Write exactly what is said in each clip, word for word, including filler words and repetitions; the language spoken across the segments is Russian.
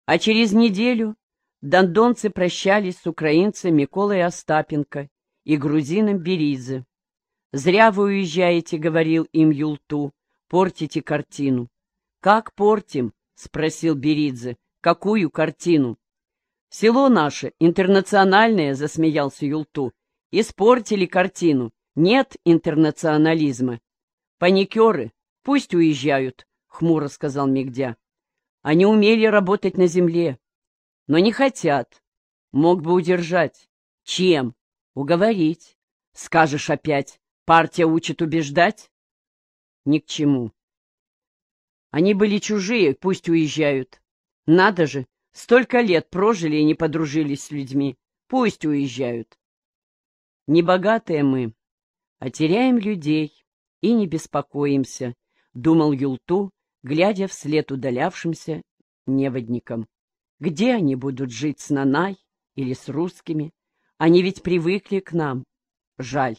А через неделю дондонцы прощались с украинцем Миколой Остапенко и грузином Беридзе. «Зря вы уезжаете», — говорил им Юлту, — «портите картину». «Как портим?» — спросил Беридзе. «Какую картину?» «Село наше, интернациональное», — засмеялся Юлту. «Испортили картину. Нет интернационализма». «Паникеры, пусть уезжают», — хмуро сказал Мигдя. «Они умели работать на земле, но не хотят. Мог бы удержать. Чем? Уговорить. Скажешь опять, партия учит убеждать? Ни к чему. Они были чужие, пусть уезжают. Надо же, столько лет прожили и не подружились с людьми. Пусть уезжают. Не богатые мы, а теряем людей и не беспокоимся», — думал Юлту, глядя вслед удалявшимся неводникам. «Где они будут жить, с Нанай или с русскими? Они ведь привыкли к нам. Жаль».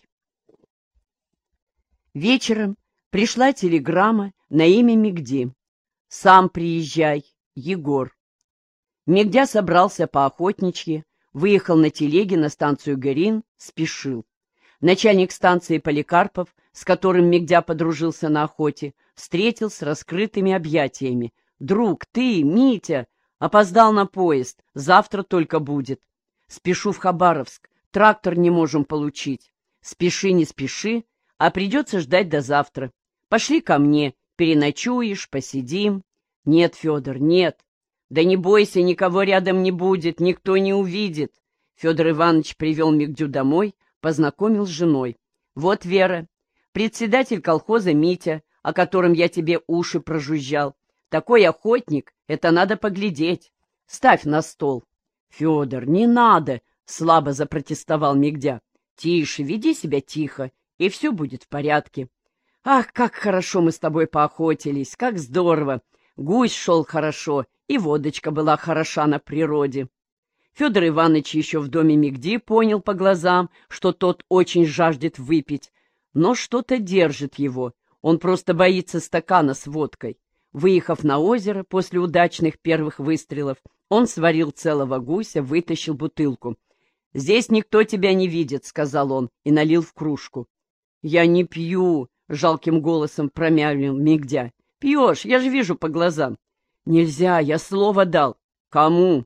Вечером пришла телеграмма на имя Мигди. «Сам приезжай, Егор». Мигдя собрался поохотничьи, выехал на телеге на станцию Горин, спешил. Начальник станции Поликарпов, с которым Мигдя подружился на охоте, встретил с раскрытыми объятиями. «Друг, ты, Митя, опоздал на поезд, завтра только будет. Спешу в Хабаровск, трактор не можем получить. Спеши, не спеши, а придется ждать до завтра. Пошли ко мне, переночуешь, посидим». «Нет, Федор, нет». «Да не бойся, никого рядом не будет, никто не увидит». Федор Иванович привел Мигдю домой, познакомил с женой. «Вот Вера, председатель колхоза Митя, о котором я тебе уши прожужжал. Такой охотник, это надо поглядеть. Ставь на стол». «Федор, не надо», — слабо запротестовал Мигдя. «Тише, веди себя тихо, и все будет в порядке. Ах, как хорошо мы с тобой поохотились, как здорово! Гусь шел хорошо, и водочка была хороша на природе». Федор Иванович еще в доме Мигди понял по глазам, что тот очень жаждет выпить, но что-то держит его, он просто боится стакана с водкой. Выехав на озеро после удачных первых выстрелов, он сварил целого гуся, вытащил бутылку. «Здесь никто тебя не видит», — сказал он и налил в кружку. «Я не пью», — жалким голосом промямлил Мигдя. «Пьешь, я же вижу по глазам». «Нельзя, я слово дал». «Кому?»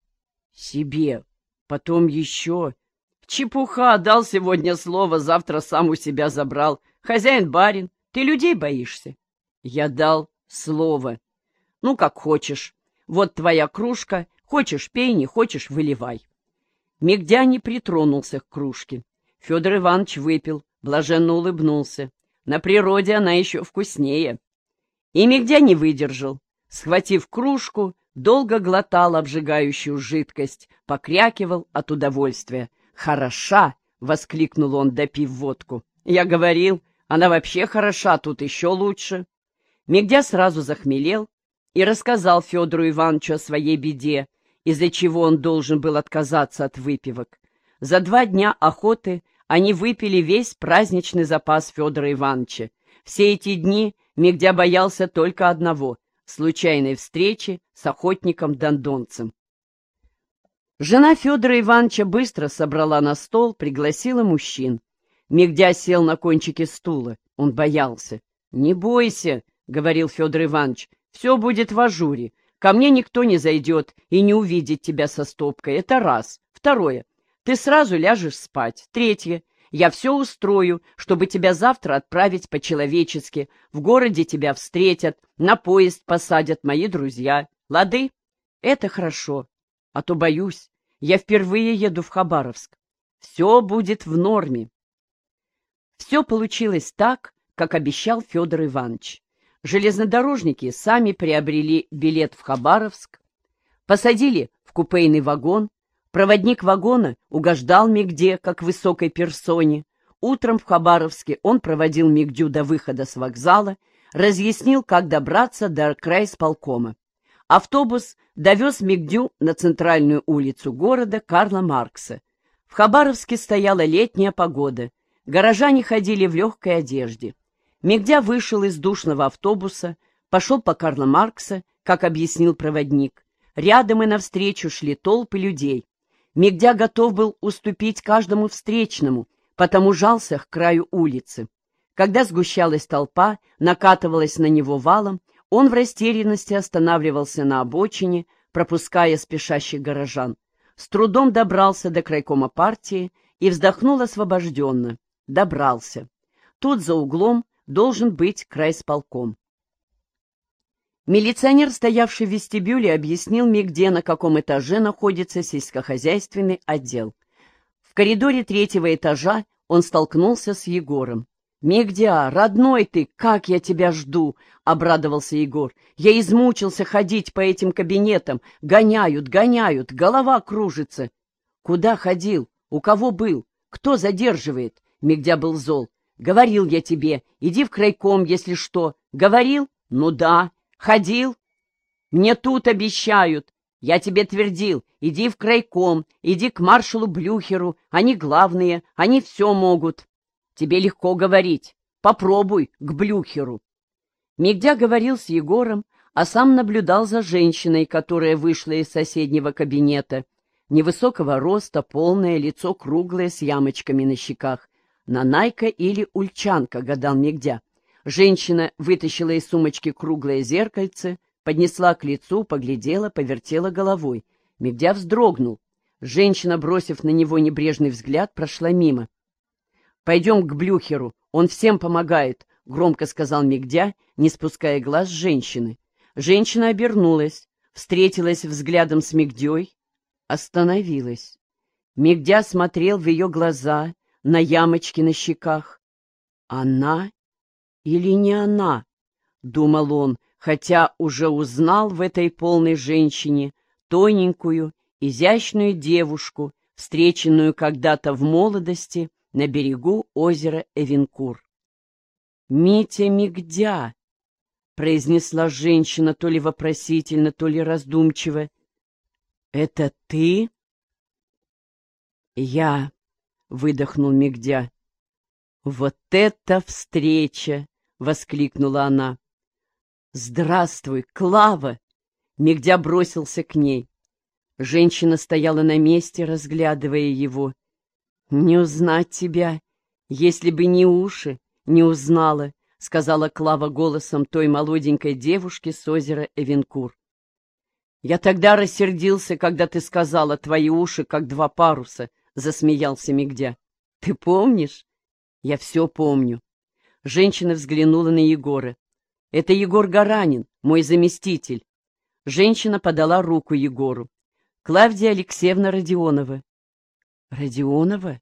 «Себе. Потом еще». «Чепуха, дал сегодня слово, завтра сам у себя забрал. Хозяин-барин, ты людей боишься?» «Я дал слово». «Ну, как хочешь. Вот твоя кружка. Хочешь — пей, не хочешь — выливай». Мигдя не притронулся к кружке. Федор Иванович выпил, блаженно улыбнулся. На природе она еще вкуснее. И Мигдя не выдержал. Схватив кружку, долго глотал обжигающую жидкость, покрякивал от удовольствия. «Хороша!» — воскликнул он, допив водку. «Я говорил, она вообще хороша, тут еще лучше». Мигдя сразу захмелел и рассказал Федору Ивановичу о своей беде, из-за чего он должен был отказаться от выпивок. За два дня охоты они выпили весь праздничный запас Федора Ивановича. Все эти дни Мигдя боялся только одного — случайной встречи с охотником-дондонцем. Жена Федора Ивановича быстро собрала на стол, пригласила мужчин. Мигдя сел на кончике стула. Он боялся. «Не бойся», — говорил Федор Иванович, — «все будет в ажуре. Ко мне никто не зайдет и не увидит тебя со стопкой. Это раз. Второе. Ты сразу ляжешь спать. Третье. Я все устрою, чтобы тебя завтра отправить по-человечески. В городе тебя встретят, на поезд посадят мои друзья. Лады? Это хорошо. А то боюсь. Я впервые еду в Хабаровск. Все будет в норме». Все получилось так, как обещал Федор Иванович. Железнодорожники сами приобрели билет в Хабаровск, посадили в купейный вагон. Проводник вагона угождал Мигде, как высокой персоне. Утром в Хабаровске он проводил Мигдю до выхода с вокзала, разъяснил, как добраться до крайисполкома. Автобус довез Мигдю на центральную улицу города Карла Маркса. В Хабаровске стояла летняя погода. Горожане ходили в легкой одежде. Мигдя вышел из душного автобуса, пошел по Карла Маркса, как объяснил проводник. Рядом и навстречу шли толпы людей. Мигдя готов был уступить каждому встречному, потому жался к краю улицы. Когда сгущалась толпа, накатывалась на него валом, он в растерянности останавливался на обочине, пропуская спешащих горожан. С трудом добрался до крайкома партии и вздохнул освобожденно. Добрался. Тут за углом должен быть крайсполком. Милиционер, стоявший в вестибюле, объяснил Мигде, на каком этаже находится сельскохозяйственный отдел. В коридоре третьего этажа он столкнулся с Егором. «Мигдя, родной ты, как я тебя жду!» — обрадовался Егор. «Я измучился ходить по этим кабинетам. Гоняют, гоняют, голова кружится». «Куда ходил? У кого был? Кто задерживает?» Мигдя был зол. «Говорил я тебе, иди в крайком, если что». «Говорил? Ну да. Ходил? Мне тут обещают. Я тебе твердил, иди в крайком, иди к маршалу Блюхеру, они главные, они все могут». «Тебе легко говорить. Попробуй к Блюхеру». Мигдя говорил с Егором, а сам наблюдал за женщиной, которая вышла из соседнего кабинета. Невысокого роста, полное, лицо круглое, с ямочками на щеках. Нанайка или ульчанка, гадал Мигдя. Женщина вытащила из сумочки круглое зеркальце, поднесла к лицу, поглядела, повертела головой. Мигдя вздрогнул. Женщина, бросив на него небрежный взгляд, прошла мимо. «Пойдем к Блюхеру, он всем помогает», — громко сказал Мигдя, не спуская глаз с женщины. Женщина обернулась, встретилась взглядом с Мигдей, остановилась. Мигдя смотрел в ее глаза, на ямочки на щеках. «Она или не она?» — думал он, хотя уже узнал в этой полной женщине тоненькую, изящную девушку, встреченную когда-то в молодости на берегу озера Эвенкур. «Митя Мигдя», — произнесла женщина то ли вопросительно, то ли раздумчиво. «Это ты?» «Я», — выдохнул Мигдя. «Вот это встреча!» — воскликнула она. «Здравствуй, Клава!» Мигдя бросился к ней. Женщина стояла на месте, разглядывая его. «Не узнать тебя, если бы не уши, не узнала», — сказала Клава голосом той молоденькой девушки с озера Эвенкур. «Я тогда рассердился, когда ты сказала, твои уши как два паруса», — засмеялся Мигдя. «Ты помнишь?» «Я все помню». Женщина взглянула на Егора. «Это Егор Гаранин, мой заместитель». Женщина подала руку Егору. «Клавдия Алексеевна Родионова». «Родионова?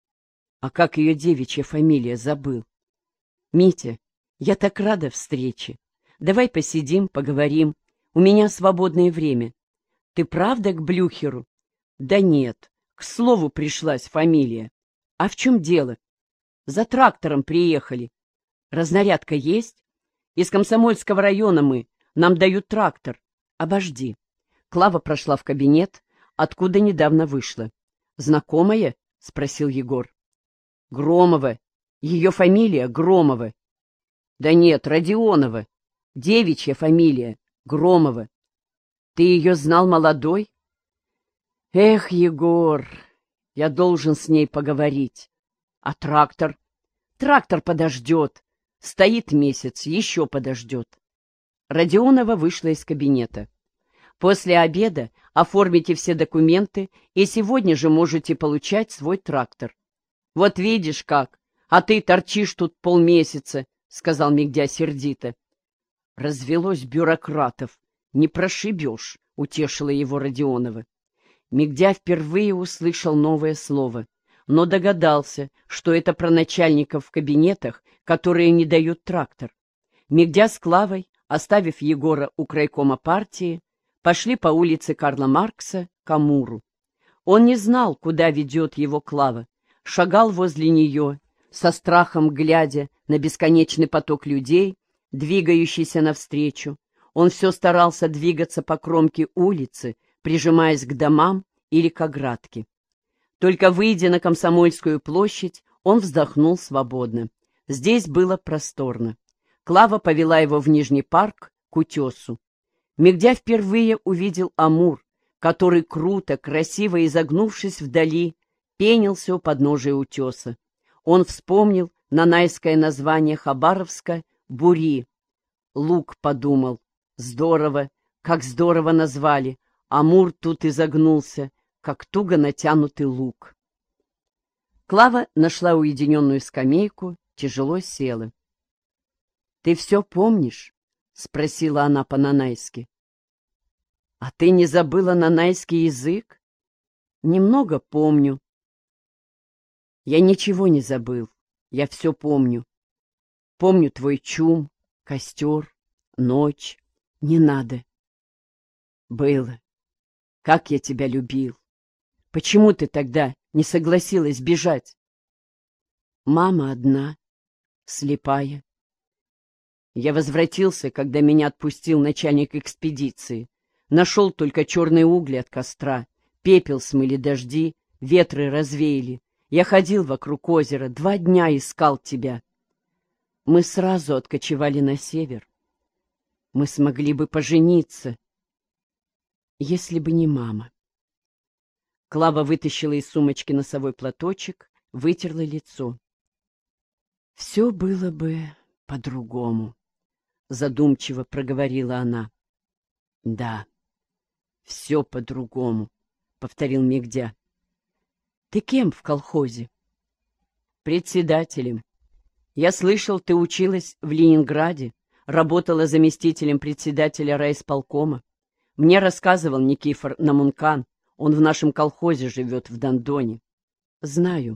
А как ее девичья фамилия, забыл?» «Митя, я так рада встрече. Давай посидим, поговорим. У меня свободное время. Ты правда к Блюхеру?» «Да нет, к слову пришлась фамилия. А в чем дело?» «За трактором приехали. Разнарядка есть? Из Комсомольского района мы. Нам дают трактор. Обожди». Клава прошла в кабинет, откуда недавно вышла. «Знакомая?» — спросил Егор. «Громова. Ее фамилия Громова». «Да нет, Родионова. Девичья фамилия Громова. Ты ее знал молодой?» «Эх, Егор, я должен с ней поговорить. А трактор? Трактор подождет. Стоит месяц, еще подождет». Родионова вышла из кабинета. «После обеда оформите все документы, и сегодня же можете получать свой трактор». «Вот видишь как, а ты торчишь тут полмесяца», — сказал Мигдя сердито. «Развелось бюрократов. Не прошибешь», — утешила его Родионова. Мигдя впервые услышал новое слово, но догадался, что это про начальников в кабинетах, которые не дают трактор. Мигдя с Клавой, оставив Егора у крайкома партии, пошли по улице Карла Маркса к Амуру. Он не знал, куда ведет его Клава, шагал возле нее, со страхом глядя на бесконечный поток людей, двигающийся навстречу. Он все старался двигаться по кромке улицы, прижимаясь к домам или к оградке. Только выйдя на Комсомольскую площадь, он вздохнул свободно. Здесь было просторно. Клава повела его в Нижний парк к утесу. Мигдя впервые увидел Амур, который, круто, красиво изогнувшись вдали, пенился у подножия утеса. Он вспомнил нанайское название Хабаровска — Бури. Лук, подумал. Здорово, как здорово назвали. Амур тут изогнулся, как туго натянутый лук. Клава нашла уединенную скамейку, тяжело села. — Ты все помнишь? — спросила она по-нанайски. — А ты не забыла нанайский язык? — Немного помню. — Я ничего не забыл, я все помню. Помню твой чум, костер, ночь. Не надо. Было. Как я тебя любил. Почему ты тогда не согласилась бежать? Мама одна, слепая. Я возвратился, когда меня отпустил начальник экспедиции. Нашел только черные угли от костра, пепел смыли дожди, ветры развеяли. Я ходил вокруг озера, два дня искал тебя. Мы сразу откочевали на север. Мы смогли бы пожениться, если бы не мама. Клава вытащила из сумочки носовой платочек, вытерла лицо. Все было бы по-другому, задумчиво проговорила она. Да, все по-другому, повторил Мигдя. Ты кем в колхозе? Председателем. Я слышал, ты училась в Ленинграде, работала заместителем председателя райисполкома. Мне рассказывал Никифор Намункан, он в нашем колхозе живет в Дондоне. Знаю.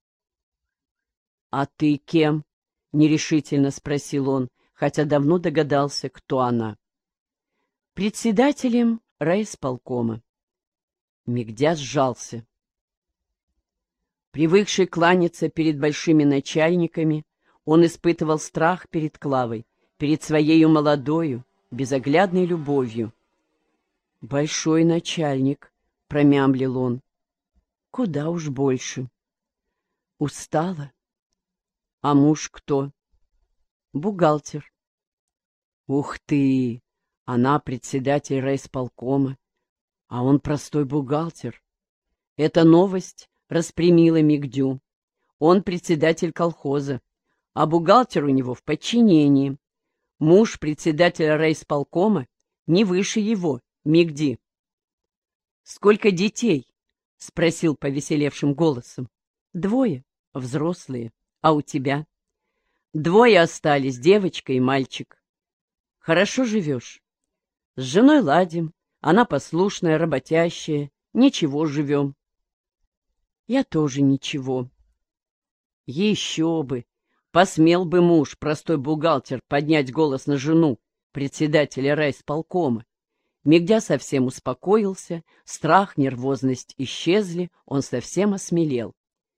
А ты кем? Нерешительно спросил он, хотя давно догадался, кто она. Председателем райисполкома. Мигдя сжался. Привыкший кланяться перед большими начальниками, он испытывал страх перед Клавой, перед своею молодою, безоглядной любовью. «Большой начальник», — промямлил он. «Куда уж больше». Устала. А муж кто? Бухгалтер. Ух ты! Она председатель райисполкома, а он простой бухгалтер. Эта новость распрямила Мигдю. Он председатель колхоза, а бухгалтер у него в подчинении. Муж председателя райисполкома не выше его, Мигди. «Сколько детей?» — спросил повеселевшим голосом. «Двое, взрослые. А у тебя?» «Двое остались, девочка и мальчик». «Хорошо живешь?» «С женой ладим. Она послушная, работящая. Ничего, живем». «Я тоже ничего». «Еще бы! Посмел бы муж, простой бухгалтер, поднять голос на жену председателя райисполкома». Мигдя совсем успокоился, страх, нервозность исчезли, он совсем осмелел.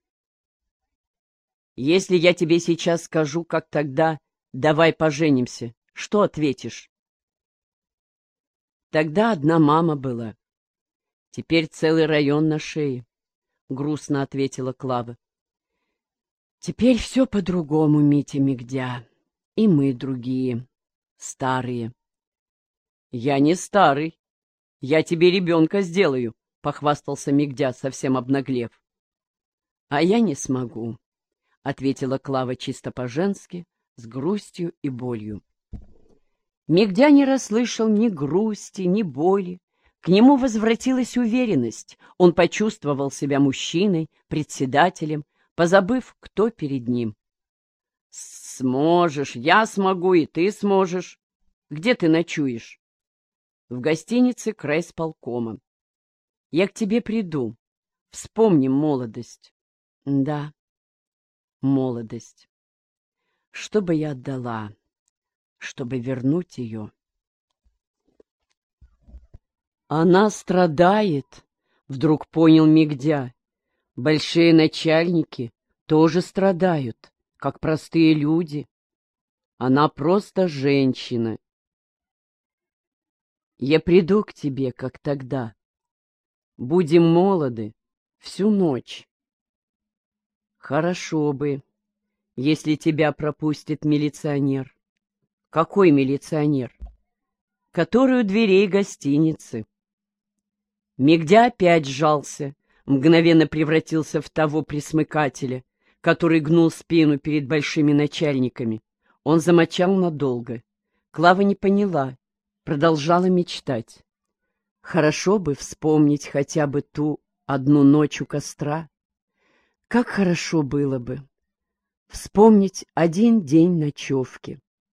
«Если я тебе сейчас скажу, как тогда, давай поженимся, что ответишь?» «Тогда одна мама была. Теперь целый район на шее», — грустно ответила Клава. «Теперь все по-другому, Митя Мигдя, и мы другие, старые». «Я не старый. Я тебе ребенка сделаю», — похвастался Мигдя, совсем обнаглев. «А я не смогу», — ответила Клава чисто по-женски, с грустью и болью. Мигдя не расслышал ни грусти, ни боли. К нему возвратилась уверенность. Он почувствовал себя мужчиной, председателем, позабыв, кто перед ним. «Сможешь, я смогу, и ты сможешь. Где ты ночуешь?» «В гостинице крайисполкома. Я к тебе приду. Вспомним молодость». «Да, молодость. Что бы я отдала, чтобы вернуть ее?» «Она страдает», — вдруг понял Мигдя. «Большие начальники тоже страдают, как простые люди. Она просто женщина. Я приду к тебе, как тогда. Будем молоды всю ночь. Хорошо бы, если тебя пропустит милиционер». «Какой милиционер?» который у дверей гостиницы. Мигдя опять сжался, мгновенно превратился в того пресмыкателя, который гнул спину перед большими начальниками. Он замолчал надолго. Клава не поняла, продолжала мечтать. Хорошо бы вспомнить хотя бы ту одну ночь у костра. Как хорошо было бы вспомнить один день ночевки.